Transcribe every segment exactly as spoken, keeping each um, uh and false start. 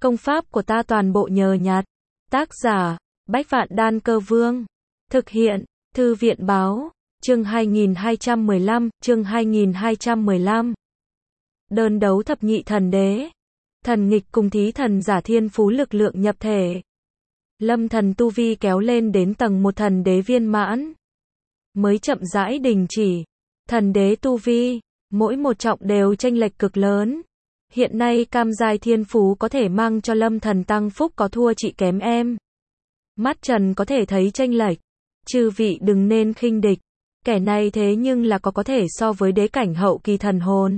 Công pháp của ta toàn bộ nhờ nhặt. Tác giả, Bách Vạn Đan Cơ Vương. Thực hiện, Thư viện Báo. Chương hai nghìn hai trăm mười lăm, chương hai nghìn hai trăm mười lăm. Đơn đấu thập nhị thần đế. Thần nghịch cùng thí thần giả thiên phú lực lượng nhập thể. Lâm thần tu vi kéo lên đến tầng một thần đế viên mãn. Mới chậm rãi đình chỉ. Thần đế tu vi, mỗi một trọng đều chênh lệch cực lớn. Hiện nay cam giai thiên phú có thể mang cho lâm thần tăng phúc có thua chị kém em. Mắt trần có thể thấy chênh lệch. Chư vị đừng nên khinh địch. Kẻ này thế nhưng là có có thể so với đế cảnh hậu kỳ thần hồn.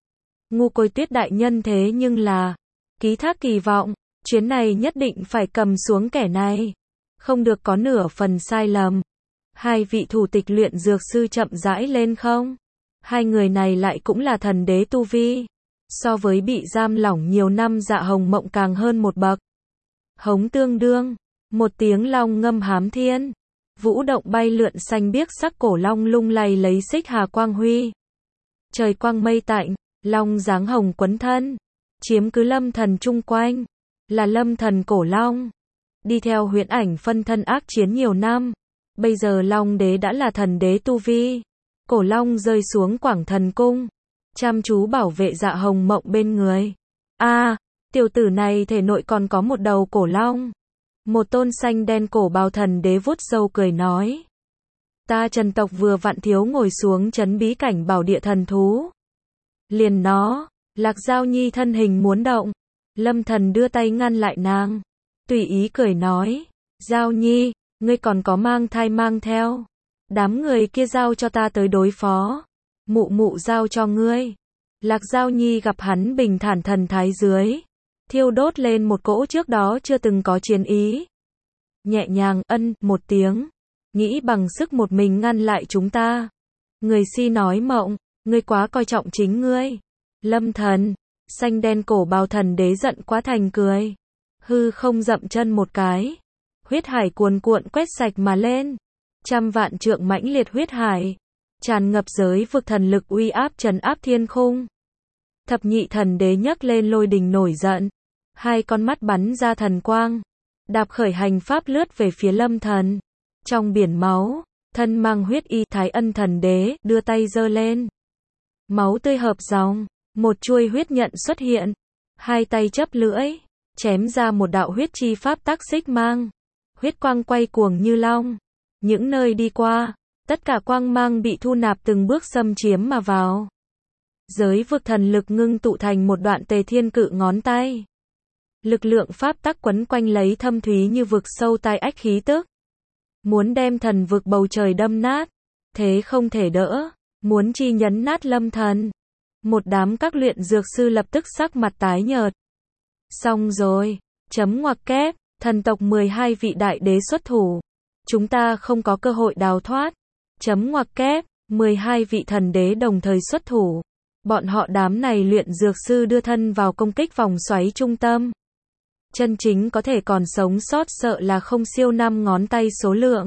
Ngu Côi Tuyết đại nhân thế nhưng là ký thác kỳ vọng, chuyến này nhất định phải cầm xuống kẻ này. Không được có nửa phần sai lầm. Hai vị thủ tịch luyện dược sư chậm rãi lên không? Hai người này lại cũng là thần đế tu vi. So với bị giam lỏng nhiều năm Dạ Hồng Mộng càng hơn một bậc. Hống tương đương, một tiếng long ngâm hám thiên. Vũ động bay lượn xanh biếc sắc cổ long lung lay lấy xích hà quang huy. Trời quang mây tạnh, long dáng hồng quấn thân. Chiếm cứ lâm thần chung quanh. Là lâm thần cổ long. Đi theo huyễn ảnh phân thân ác chiến nhiều năm. Bây giờ long đế đã là thần đế tu vi. Cổ long rơi xuống Quảng Thần Cung. Chăm chú bảo vệ Dạ Hồng Mộng bên người. A, à, tiểu tử này thể nội còn có một đầu cổ long. Một tôn xanh đen cổ bào thần đế vuốt râu cười nói. Ta Trần tộc vừa vặn thiếu ngồi xuống trấn bí cảnh bảo địa thần thú. Liền nó, Lạc Giao Nhi thân hình muốn động. Lâm thần đưa tay ngăn lại nàng. Tùy ý cười nói. Giao Nhi, ngươi còn có mang thai mang theo. Đám người kia giao cho ta tới đối phó. Mụ mụ giao cho ngươi. Lạc Giao Nhi gặp hắn bình thản thần thái dưới. Thiêu đốt lên một cỗ trước đó chưa từng có chiến ý. Nhẹ nhàng ân một tiếng. Nghĩ bằng sức một mình ngăn lại chúng ta. Người si nói Mộng, ngươi quá coi trọng chính ngươi. Lâm thần, xanh đen cổ bào thần đế giận quá thành cười. Hư không dậm chân một cái. Huyết hải cuồn cuộn quét sạch mà lên. Trăm vạn trượng mãnh liệt huyết hải. Tràn ngập giới vực thần lực uy áp trấn áp thiên khung. Thập nhị thần đế nhấc lên lôi đình nổi giận. Hai con mắt bắn ra thần quang. Đạp khởi hành pháp lướt về phía lâm thần. Trong biển máu, thân mang huyết y Thái Ân thần đế đưa tay giơ lên. Máu tươi hợp dòng, một chuôi huyết nhận xuất hiện. Hai tay chấp lưỡi, chém ra một đạo huyết chi pháp tắc xích mang. Huyết quang quay cuồng như long. Những nơi đi qua, tất cả quang mang bị thu nạp từng bước xâm chiếm mà vào. Giới vực thần lực ngưng tụ thành một đoạn tề thiên cự ngón tay. Lực lượng pháp tắc quấn quanh lấy thâm thúy như vực sâu tai ách khí tức. Muốn đem thần vực bầu trời đâm nát. Thế không thể đỡ. Muốn chi nhấn nát lâm thần. Một đám các luyện dược sư lập tức sắc mặt tái nhợt. Xong rồi. Chấm ngoặc kép. Thần tộc mười hai vị đại đế xuất thủ. Chúng ta không có cơ hội đào thoát. Chấm ngoặc kép. mười hai vị thần đế đồng thời xuất thủ. Bọn họ đám này luyện dược sư đưa thân vào công kích vòng xoáy trung tâm. Chân chính có thể còn sống sót sợ là không siêu năm ngón tay số lượng.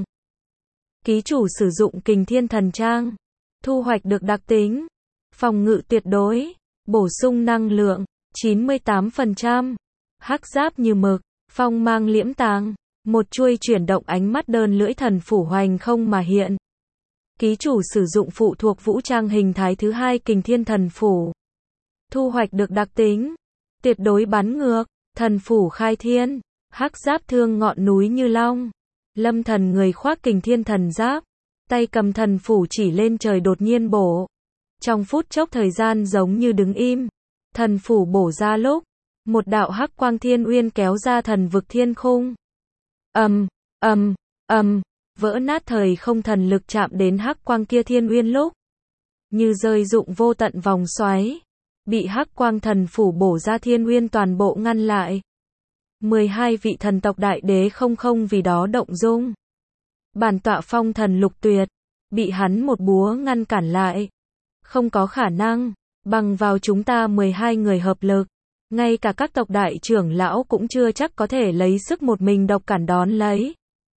Ký chủ sử dụng Kình Thiên Thần Trang. Thu hoạch được đặc tính. Phòng ngự tuyệt đối. Bổ sung năng lượng. chín mươi tám phần trăm. Hắc giáp như mực. Phong mang liễm tàng. Một chuôi chuyển động ánh mắt đơn lưỡi thần phủ hoành không mà hiện. Ký chủ sử dụng phụ thuộc vũ trang hình thái thứ hai Kình Thiên Thần Phủ. Thu hoạch được đặc tính. Tuyệt đối bắn ngược. Thần phủ khai thiên. Hắc giáp thương ngọn núi như long. Lâm thần người khoác Kình Thiên Thần Giáp. Tay cầm thần phủ chỉ lên trời đột nhiên bổ. Trong phút chốc thời gian giống như đứng im. Thần phủ bổ ra lúc. Một đạo hắc quang thiên uyên kéo ra thần vực thiên khung. Ầm, ầm, ầm. Vỡ nát thời không thần lực chạm đến hắc quang kia thiên uyên lúc. Như rơi dụng vô tận vòng xoáy. Bị hắc quang thần phủ bổ ra thiên uyên toàn bộ ngăn lại. mười hai vị thần tộc đại đế không không vì đó động dung. Bản tọa phong thần lục tuyệt. Bị hắn một búa ngăn cản lại. Không có khả năng. Bằng vào chúng ta mười hai người hợp lực. Ngay cả các tộc đại trưởng lão cũng chưa chắc có thể lấy sức một mình độc cản đón lấy.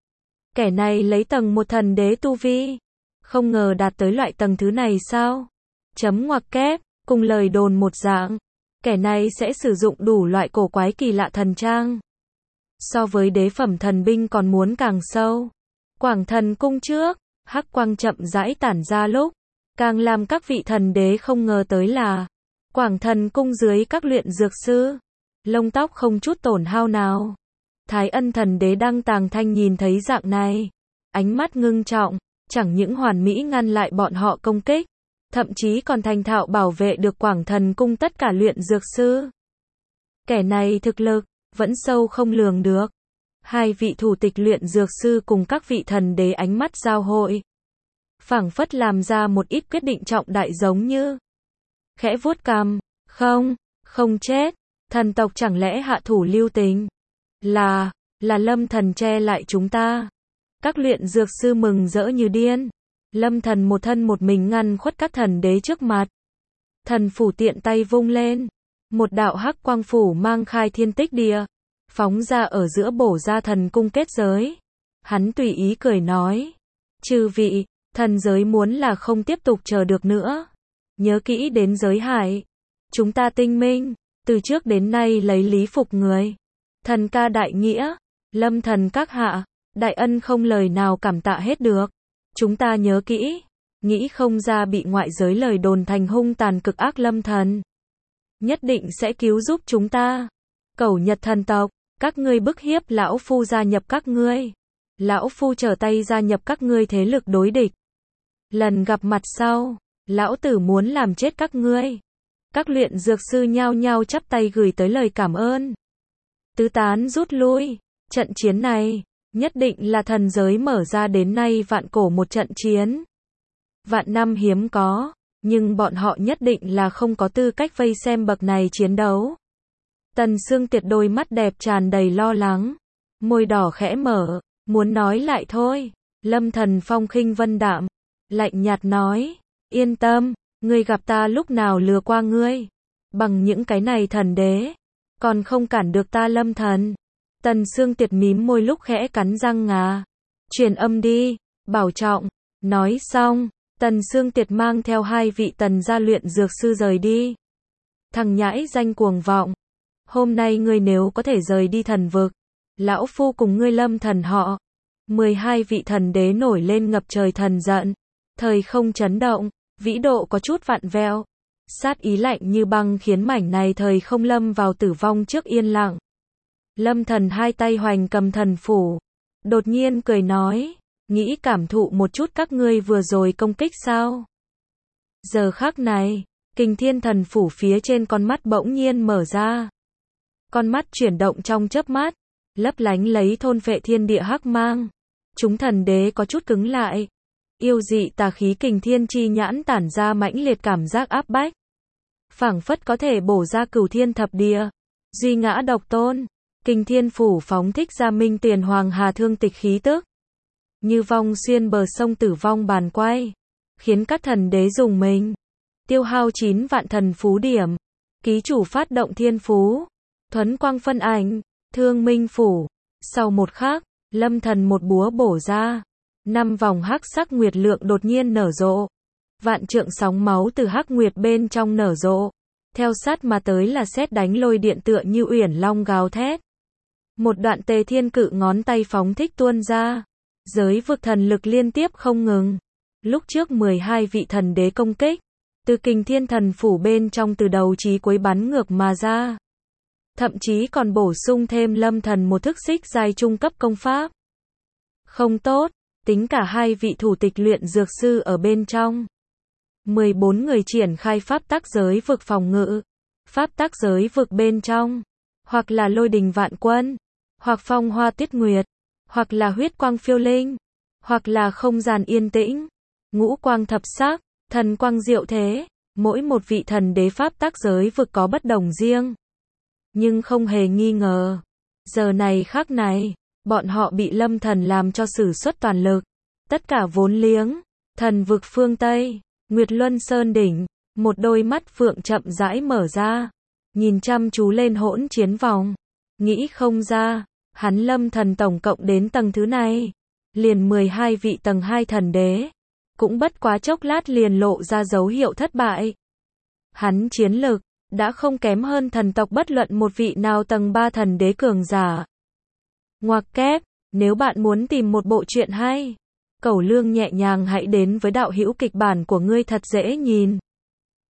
Kẻ này lấy tầng một thần đế tu vi. Không ngờ đạt tới loại tầng thứ này sao? Chấm ngoặc kép. Cùng lời đồn một dạng. Kẻ này sẽ sử dụng đủ loại cổ quái kỳ lạ thần trang. So với đế phẩm thần binh còn muốn càng sâu. Quảng Thần Cung trước, hắc quang chậm rãi tản ra lúc, càng làm các vị thần đế không ngờ tới là Quảng Thần Cung dưới các luyện dược sư, lông tóc không chút tổn hao nào. Thái Ân thần đế Đăng Tàng Thanh nhìn thấy dạng này, ánh mắt ngưng trọng, chẳng những hoàn mỹ ngăn lại bọn họ công kích, thậm chí còn thành thạo bảo vệ được Quảng Thần Cung tất cả luyện dược sư. Kẻ này thực lực vẫn sâu không lường được. Hai vị thủ tịch luyện dược sư cùng các vị thần đế ánh mắt giao hội, phảng phất làm ra một ít quyết định trọng đại, giống như khẽ vuốt cằm, không, không chết, thần tộc chẳng lẽ hạ thủ lưu tình? Là, là Lâm Thần che lại chúng ta. Các luyện dược sư mừng rỡ như điên. Lâm Thần một thân một mình ngăn khuất các thần đế trước mặt. Thần phủ tiện tay vung lên, một đạo hắc quang phủ mang khai thiên tích địa, phóng ra ở giữa bổ ra thần cung kết giới. Hắn tùy ý cười nói, chư vị, thần giới muốn là không tiếp tục chờ được nữa. Nhớ kỹ đến giới hải. Chúng ta tinh minh, từ trước đến nay lấy lý phục người. Thần ca đại nghĩa, Lâm Thần các hạ, đại ân không lời nào cảm tạ hết được. Chúng ta nhớ kỹ, nghĩ không ra bị ngoại giới lời đồn thành hung tàn cực ác Lâm Thần. Nhất định sẽ cứu giúp chúng ta. Cẩu Nhật thần tộc, các ngươi bức hiếp lão phu gia nhập các ngươi. Lão phu trở tay gia nhập các ngươi thế lực đối địch. Lần gặp mặt sau, lão tử muốn làm chết các ngươi. Các luyện dược sư nhao nhao chắp tay gửi tới lời cảm ơn. Tứ tán rút lui, trận chiến này nhất định là thần giới mở ra đến nay vạn cổ một trận chiến. Vạn năm hiếm có, nhưng bọn họ nhất định là không có tư cách vây xem bậc này chiến đấu. Tần Sương Tiệt đôi mắt đẹp tràn đầy lo lắng, môi đỏ khẽ mở, muốn nói lại thôi. Lâm Thần phong khinh vân đạm, lạnh nhạt nói, yên tâm, ngươi gặp ta lúc nào lừa qua ngươi. Bằng những cái này thần đế, còn không cản được ta Lâm Thần. Tần Sương Tiệt mím môi lúc khẽ cắn răng ngà. Truyền âm đi, bảo trọng. Nói xong, Tần Sương Tiệt mang theo hai vị tần gia luyện dược sư rời đi. Thằng nhãi danh cuồng vọng. Hôm nay ngươi nếu có thể rời đi thần vực, lão phu cùng ngươi Lâm Thần họ. mười hai vị thần đế nổi lên ngập trời thần giận. Thời không chấn động, vĩ độ có chút vặn vẹo. Sát ý lạnh như băng khiến mảnh này thời không lâm vào tử vong trước yên lặng. Lâm Thần hai tay hoành cầm thần phủ, đột nhiên cười nói, nghĩ cảm thụ một chút các ngươi vừa rồi công kích sao? Giờ khắc này, Kình Thiên thần phủ phía trên con mắt bỗng nhiên mở ra. Con mắt chuyển động trong chớp mắt, lấp lánh lấy thôn phệ thiên địa hắc mang. Chúng thần đế có chút cứng lại. Yêu dị tà khí Kình Thiên chi nhãn tản ra mãnh liệt cảm giác áp bách. Phảng phất có thể bổ ra cửu thiên thập địa, duy ngã độc tôn. Kình Thiên phủ phóng thích ra minh tiền hoàng hà thương tịch khí tức, như vong xuyên bờ sông tử vong bàn quay, khiến các thần đế dùng mình. Tiêu hao chín vạn thần phú điểm, ký chủ phát động thiên phú, thuấn quang phân ảnh, thương minh phủ. Sau một khắc, Lâm Thần một búa bổ ra, năm vòng hắc sắc nguyệt lượng đột nhiên nở rộ. Vạn trượng sóng máu từ hắc nguyệt bên trong nở rộ, theo sát mà tới là sét đánh lôi điện tựa như uyển long gào thét. Một đoạn tề thiên cự ngón tay phóng thích tuôn ra, giới vực thần lực liên tiếp không ngừng. Lúc trước mười hai vị thần đế công kích, từ Kình Thiên thần phủ bên trong từ đầu chí cuối bắn ngược mà ra. Thậm chí còn bổ sung thêm Lâm Thần một thức xích giai trung cấp công pháp. Không tốt, tính cả hai vị thủ tịch luyện dược sư ở bên trong. mười bốn người triển khai pháp tắc giới vực phòng ngự. Pháp tắc giới vực bên trong, hoặc là lôi đình vạn quân, hoặc phong hoa tuyết nguyệt, hoặc là huyết quang phiêu linh, hoặc là không gian yên tĩnh, ngũ quang thập sắc, thần quang diệu thế. Mỗi một vị thần đế pháp tắc giới vực có bất đồng riêng. Nhưng không hề nghi ngờ, giờ này khắc này, bọn họ bị Lâm Thần làm cho sử xuất toàn lực. Tất cả vốn liếng, thần vực phương Tây, Nguyệt Luân Sơn đỉnh, một đôi mắt phượng chậm rãi mở ra, nhìn chăm chú lên hỗn chiến vòng. Nghĩ không ra, hắn Lâm Thần tổng cộng đến tầng thứ này, liền mười hai vị tầng hai thần đế, cũng bất quá chốc lát liền lộ ra dấu hiệu thất bại. Hắn chiến lực, đã không kém hơn thần tộc bất luận một vị nào tầng ba thần đế cường giả. Ngoặc kép, nếu bạn muốn tìm một bộ truyện hay, cẩu lương nhẹ nhàng hãy đến với đạo hữu kịch bản của ngươi thật dễ nhìn.